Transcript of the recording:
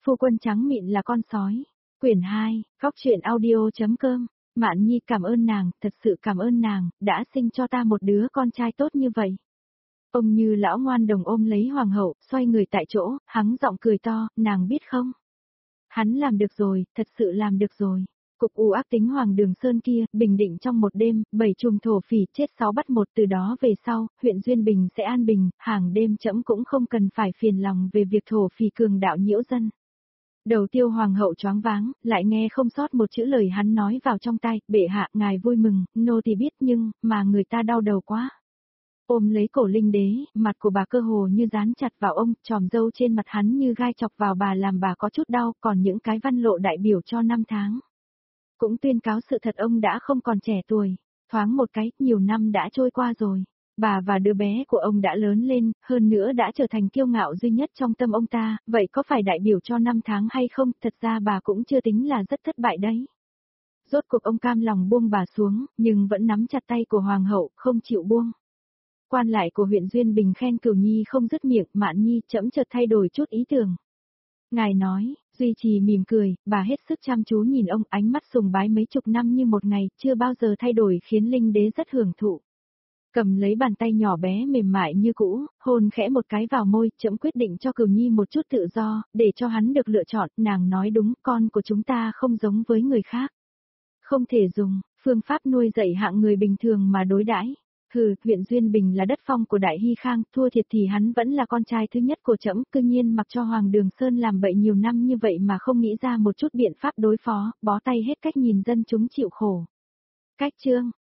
Phu quân trắng mịn là con sói. Quyển 2, Khóc Chuyện Audio.com. Mạn Nhi cảm ơn nàng, thật sự cảm ơn nàng, đã sinh cho ta một đứa con trai tốt như vậy. Ông Như lão ngoan đồng ôm lấy hoàng hậu, xoay người tại chỗ, hắng giọng cười to, nàng biết không? Hắn làm được rồi, thật sự làm được rồi. Cục u ác tính Hoàng Đường Sơn kia, bình định trong một đêm, 7 chùm thổ phỉ chết 6 bắt 1, từ đó về sau, huyện Duyên Bình sẽ an bình, hàng đêm trẫm cũng không cần phải phiền lòng về việc thổ phỉ cường đạo nhiễu dân. Đầu Tiêu hoàng hậu choáng váng, lại nghe không sót một chữ lời hắn nói vào trong tai, bệ hạ ngài vui mừng, nô thì biết nhưng, mà người ta đau đầu quá. Ôm lấy cổ Linh đế, mặt của bà cơ hồ như dán chặt vào ông, tròm râu trên mặt hắn như gai chọc vào bà làm bà có chút đau, còn những cái văn lộ đại biểu cho 5 tháng. Cũng tuyên cáo sự thật ông đã không còn trẻ tuổi, thoáng một cái, nhiều năm đã trôi qua rồi. Bà và đứa bé của ông đã lớn lên, hơn nữa đã trở thành kiêu ngạo duy nhất trong tâm ông ta, vậy có phải đại biểu cho 5 tháng hay không, thật ra bà cũng chưa tính là rất thất bại đấy. Rốt cuộc ông cam lòng buông bà xuống, nhưng vẫn nắm chặt tay của hoàng hậu, không chịu buông. Quan lại của huyện Duyên Bình khen Cửu Nhi không dứt miệng, Mạn Nhi trẫm chợt thay đổi chút ý tưởng. Ngài nói, duy trì mỉm cười, bà hết sức chăm chú nhìn ông, ánh mắt sùng bái mấy chục năm như một ngày, chưa bao giờ thay đổi khiến Linh đế rất hưởng thụ. Cầm lấy bàn tay nhỏ bé mềm mại như cũ, hôn khẽ một cái vào môi, trẫm quyết định cho Cửu Nhi một chút tự do, để cho hắn được lựa chọn, nàng nói đúng, con của chúng ta không giống với người khác. Không thể dùng phương pháp nuôi dạy hạng người bình thường mà đối đãi. Huyện Duyên Bình là đất phong của Đại Hy Khang, thua thiệt thì hắn vẫn là con trai thứ nhất của trẫm, cư nhiên mặc cho Hoàng Đường Sơn làm bậy nhiều năm như vậy mà không nghĩ ra một chút biện pháp đối phó, bó tay hết cách nhìn dân chúng chịu khổ. Cách chương